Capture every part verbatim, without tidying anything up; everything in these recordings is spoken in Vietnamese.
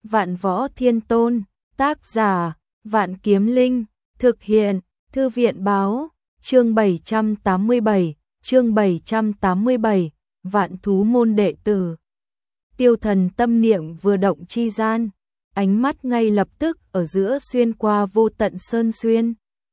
Vạn Võ Thiên Tôn, tác giả, Vạn Kiếm Linh, thực hiện, Thư viện báo, chương bảy trăm tám mươi bảy, chương bảy trăm tám mươi bảy, Vạn Thú Môn đệ tử. Tiêu Thần tâm niệm vừa động chi gian, ánh mắt ngay lập tức ở giữa xuyên qua vô tận sơn xuyên.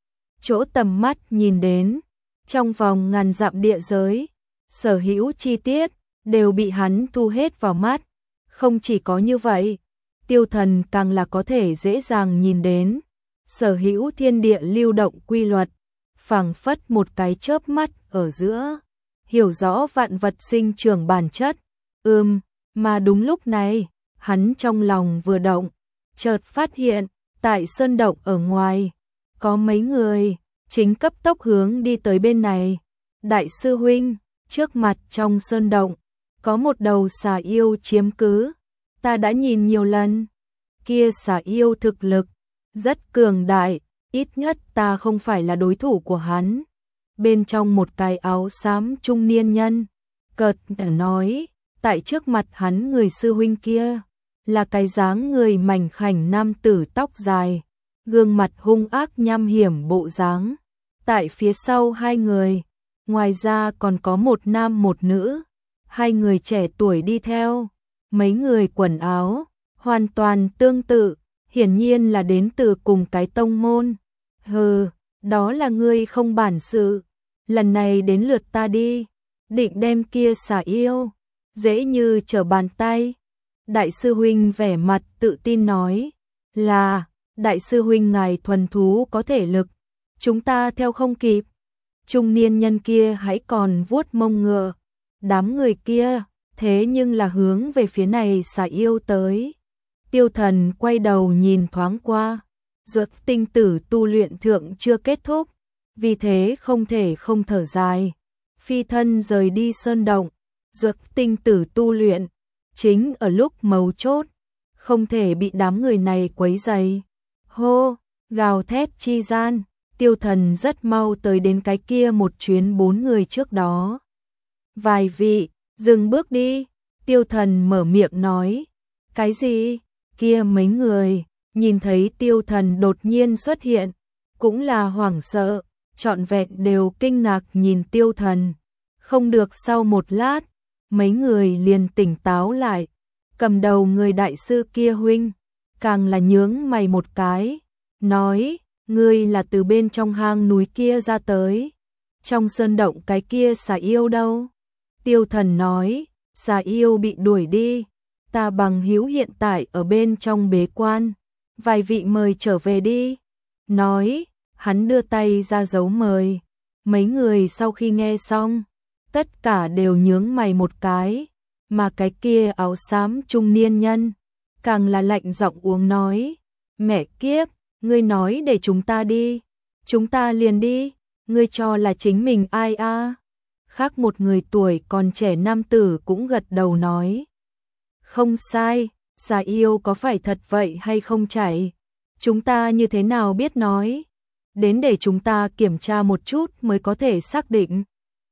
Chỗ tầm mắt nhìn đến, trong vòng ngàn dặm địa giới, sở hữu chi tiết đều bị hắn thu hết vào mắt. Không chỉ có như vậy, Tiêu Thần càng là có thể dễ dàng nhìn đến sở hữu thiên địa lưu động quy luật, phảng phất một cái chớp mắt ở giữa, hiểu rõ vạn vật sinh trưởng bản chất. Ừm, mà đúng lúc này, hắn trong lòng vừa động, chợt phát hiện, tại sơn động ở ngoài, có mấy người chính cấp tốc hướng đi tới bên này. Đại sư huynh, trước mặt trong sơn động, có một đầu xà yêu chiếm cứ, ta đã nhìn nhiều lần. Kia xà yêu thực lực rất cường đại, ít nhất ta không phải là đối thủ của hắn. Bên trong một cái áo xám trung niên nhân, cợt nói, tại trước mặt hắn người sư huynh kia, là cái dáng người mảnh khảnh nam tử tóc dài, gương mặt hung ác nham hiểm bộ dáng. Tại phía sau hai người, ngoài ra còn có một nam một nữ, hai người trẻ tuổi đi theo, mấy người quần áo hoàn toàn tương tự, hiển nhiên là đến từ cùng cái tông môn. Hừ, đó là ngươi không bản sự, lần này đến lượt ta đi, định đem kia xà yêu, dễ như trở bàn tay. Đại sư huynh vẻ mặt tự tin nói, là, đại sư huynh ngài thuần thú có thể lực, chúng ta theo không kịp. Trung niên nhân kia hãy còn vuốt mông ngựa, đám người kia, thế nhưng là hướng về phía này xà yêu tới. Tiêu Thần quay đầu nhìn thoáng qua, Dược tinh tử tu luyện thượng chưa kết thúc, vì thế không thể không thở dài. Phi thân rời đi sơn động, Dược tinh tử tu luyện, chính ở lúc mấu chốt, không thể bị đám người này quấy rầy. Hô, gào thét chi gian, Tiêu Thần rất mau tới đến cái kia một chuyến bốn người trước đó. Vài vị, dừng bước đi, Tiêu Thần mở miệng nói. Cái gì? Kia mấy người, nhìn thấy Tiêu Thần đột nhiên xuất hiện, cũng là hoảng sợ, trọn vẹn đều kinh ngạc nhìn Tiêu Thần. Không được, sau một lát, mấy người liền tỉnh táo lại, cầm đầu người đại sư kia huynh, càng là nhướng mày một cái, nói, ngươi là từ bên trong hang núi kia ra tới, trong sơn động cái kia xà yêu đâu? Tiêu Thần nói, xà yêu bị đuổi đi, ta bằng hữu hiện tại ở bên trong bế quan, vài vị mời trở về đi. Nói, hắn đưa tay ra dấu mời, mấy người sau khi nghe xong, tất cả đều nhướng mày một cái, mà cái kia áo xám trung niên nhân, càng là lạnh giọng uống nói, mẹ kiếp, ngươi nói để chúng ta đi, chúng ta liền đi, ngươi cho là chính mình ai a? À? Khác một người tuổi còn trẻ nam tử cũng gật đầu nói, không sai, xà yêu có phải thật vậy hay không chảy, chúng ta như thế nào biết nói, đến để chúng ta kiểm tra một chút mới có thể xác định.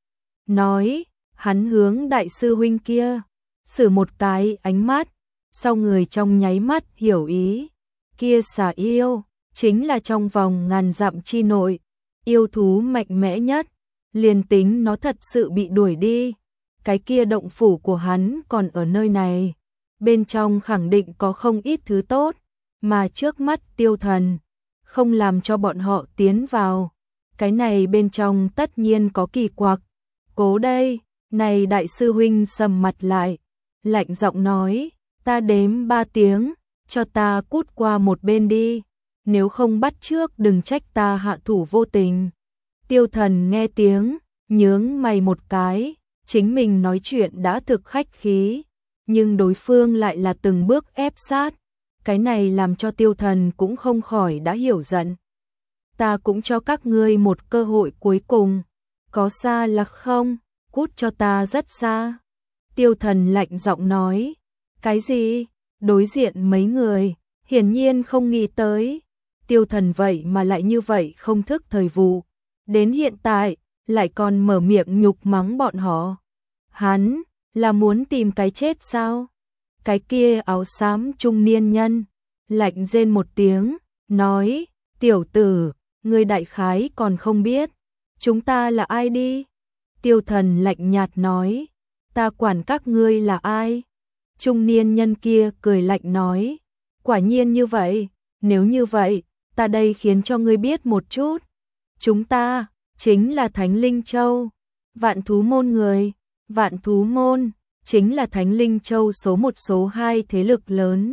Nói, hắn hướng đại sư huynh kia, sử một cái ánh mắt, sau người trong nháy mắt hiểu ý, kia xà yêu, chính là trong vòng ngàn dặm chi nội, yêu thú mạnh mẽ nhất, liền tính nó thật sự bị đuổi đi, cái kia động phủ của hắn còn ở nơi này, bên trong khẳng định có không ít thứ tốt, mà trước mắt Tiêu Thần, không làm cho bọn họ tiến vào, cái này bên trong tất nhiên có kỳ quặc. Cố đây, này đại sư huynh sầm mặt lại, lạnh giọng nói, ta đếm ba tiếng, cho ta cút qua một bên đi, nếu không bắt trước đừng trách ta hạ thủ vô tình. Tiêu Thần nghe tiếng, nhướng mày một cái, chính mình nói chuyện đã thực khách khí, nhưng đối phương lại là từng bước ép sát, cái này làm cho Tiêu Thần cũng không khỏi đã hiểu giận. Ta cũng cho các ngươi một cơ hội cuối cùng, có xa là không, cút cho ta rất xa. Tiêu Thần lạnh giọng nói, cái gì? Đối diện mấy người, hiển nhiên không nghĩ tới, Tiêu Thần vậy mà lại như vậy không thức thời vụ, đến hiện tại, lại còn mở miệng nhục mắng bọn họ. Hắn, là muốn tìm cái chết sao? Cái kia áo xám trung niên nhân, lạnh rên một tiếng, nói, tiểu tử, ngươi đại khái còn không biết, chúng ta là ai đi? Tiêu Thần lạnh nhạt nói, ta quản các ngươi là ai? Trung niên nhân kia cười lạnh nói, quả nhiên như vậy, nếu như vậy, ta đây khiến cho ngươi biết một chút. Chúng ta, chính là Thánh Linh Châu, Vạn Thú Môn người, Vạn Thú Môn, chính là Thánh Linh Châu số một số hai thế lực lớn.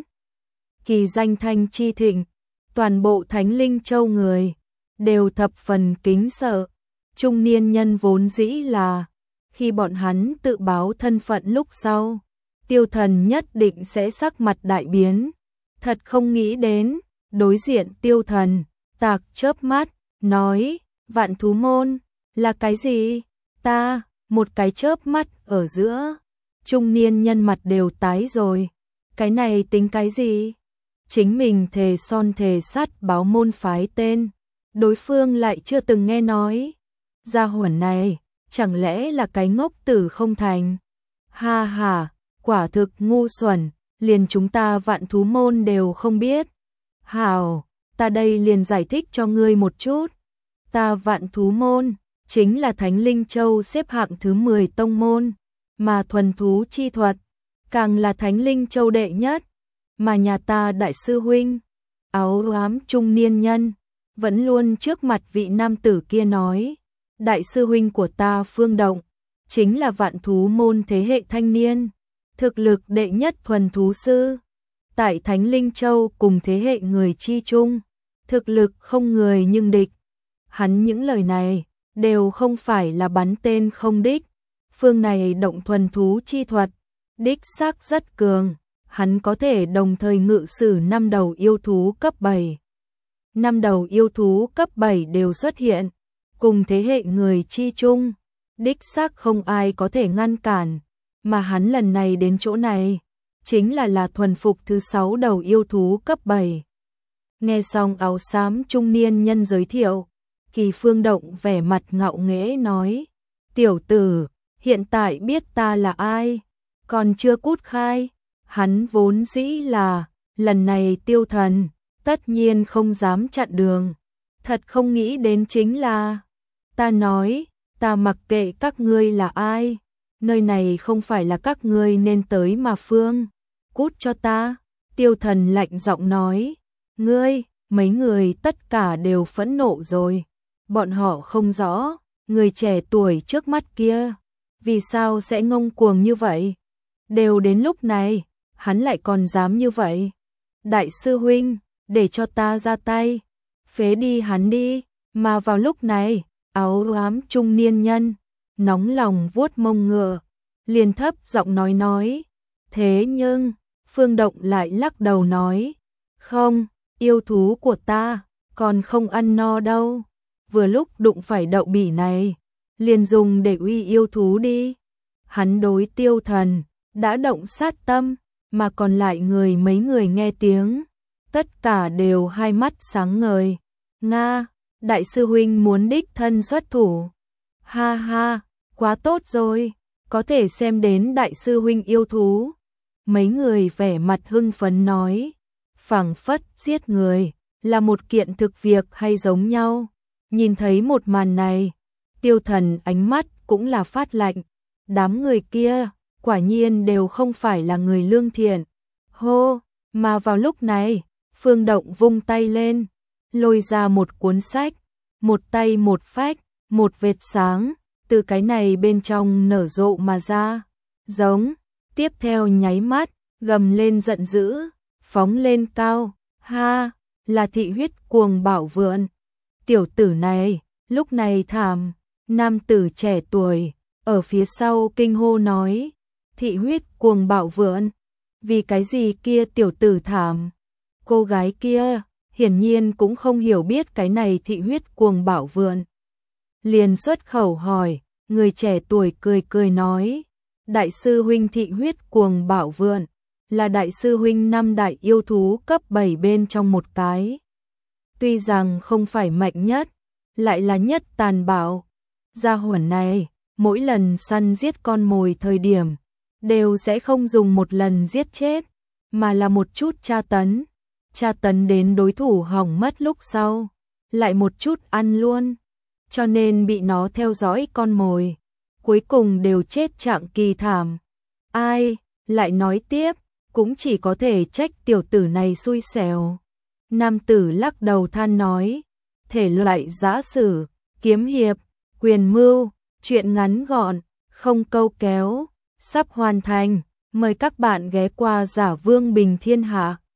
Kỳ danh thanh chi thịnh, toàn bộ Thánh Linh Châu người, đều thập phần kính sợ. Trung niên nhân vốn dĩ là, khi bọn hắn tự báo thân phận lúc sau, Tiêu Thần nhất định sẽ sắc mặt đại biến. Thật không nghĩ đến, đối diện Tiêu Thần, tạc chớp mắt, nói, Vạn Thú Môn, là cái gì? Ta, một cái chớp mắt ở giữa, trung niên nhân mặt đều tái rồi. Cái này tính cái gì? Chính mình thề son thề sắt báo môn phái tên, đối phương lại chưa từng nghe nói. Gia hỏa này, chẳng lẽ là cái ngốc tử không thành? Ha ha, quả thực ngu xuẩn, liền chúng ta Vạn Thú Môn đều không biết. Hảo, ta đây liền giải thích cho ngươi một chút. Ta Vạn Thú Môn, chính là Thánh Linh Châu xếp hạng thứ mười tông môn, mà thuần thú chi thuật, càng là Thánh Linh Châu đệ nhất, mà nhà ta đại sư huynh, áo ám trung niên nhân, vẫn luôn trước mặt vị nam tử kia nói, đại sư huynh của ta Phương Động, chính là Vạn Thú Môn thế hệ thanh niên, thực lực đệ nhất thuần thú sư, tại Thánh Linh Châu cùng thế hệ người chi chung, thực lực không người nhưng địch. Hắn những lời này đều không phải là bắn tên không đích, phương này động thuần thú chi thuật, đích xác rất cường, hắn có thể đồng thời ngự sử năm đầu yêu thú cấp bảy. Năm đầu yêu thú cấp bảy đều xuất hiện, cùng thế hệ người chi chung, đích xác không ai có thể ngăn cản, mà hắn lần này đến chỗ này, chính là là thuần phục thứ sáu đầu yêu thú cấp bảy. Nghe xong áo xám trung niên nhân giới thiệu, Kỳ Phương Động vẻ mặt ngạo nghễ nói, tiểu tử, hiện tại biết ta là ai, còn chưa cút khai, hắn vốn dĩ là, lần này Tiêu Thần, tất nhiên không dám chặn đường, thật không nghĩ đến chính là, ta nói, ta mặc kệ các ngươi là ai, nơi này không phải là các ngươi nên tới mà phương, cút cho ta, Tiêu Thần lạnh giọng nói, ngươi, mấy người tất cả đều phẫn nộ rồi. Bọn họ không rõ, người trẻ tuổi trước mắt kia, vì sao sẽ ngông cuồng như vậy? Đều đến lúc này, hắn lại còn dám như vậy. Đại sư huynh, để cho ta ra tay, phế đi hắn đi, mà vào lúc này, áo ám trung niên nhân, nóng lòng vuốt mông ngựa, liền thấp giọng nói nói. Thế nhưng, Phương Động lại lắc đầu nói, không, yêu thú của ta, còn không ăn no đâu. Vừa lúc đụng phải đậu bỉ này, liền dùng để uy yêu thú đi. Hắn đối Tiêu Thần, đã động sát tâm, mà còn lại người mấy người nghe tiếng, tất cả đều hai mắt sáng ngời. Nga, đại sư huynh muốn đích thân xuất thủ. Ha ha, quá tốt rồi, có thể xem đến đại sư huynh yêu thú. Mấy người vẻ mặt hưng phấn nói, phảng phất giết người, là một kiện thực việc hay giống nhau. Nhìn thấy một màn này, Tiêu Thần ánh mắt cũng là phát lạnh, đám người kia, quả nhiên đều không phải là người lương thiện. Hô, mà vào lúc này, Phương Động vung tay lên, lôi ra một cuốn sách, một tay một phách, một vệt sáng, từ cái này bên trong nở rộ mà ra, giống, tiếp theo nháy mắt, gầm lên giận dữ, phóng lên cao, ha, là thị huyết cuồng bảo vượn. Tiểu tử này, lúc này thảm, nam tử trẻ tuổi, ở phía sau kinh hô nói, thị huyết cuồng bạo vượn, vì cái gì kia tiểu tử thảm. Cô gái kia, hiển nhiên cũng không hiểu biết cái này thị huyết cuồng bạo vượn. Liền xuất khẩu hỏi, người trẻ tuổi cười cười nói, đại sư huynh thị huyết cuồng bạo vượn, là đại sư huynh năm đại yêu thú cấp bảy bên trong một cái. Tuy rằng không phải mạnh nhất, lại là nhất tàn bạo. Gia hỏa này, mỗi lần săn giết con mồi thời điểm, đều sẽ không dùng một lần giết chết, mà là một chút tra tấn. Tra tấn đến đối thủ hỏng mất lúc sau, lại một chút ăn luôn. Cho nên bị nó theo dõi con mồi, cuối cùng đều chết trạng kỳ thảm. Ai, lại nói tiếp, cũng chỉ có thể trách tiểu tử này xui xẻo. Nam tử lắc đầu than nói, thể loại giã sử, kiếm hiệp, quyền mưu, truyện ngắn gọn, không câu kéo, sắp hoàn thành, mời các bạn ghé qua Giả Vương Bình Thiên Hạ.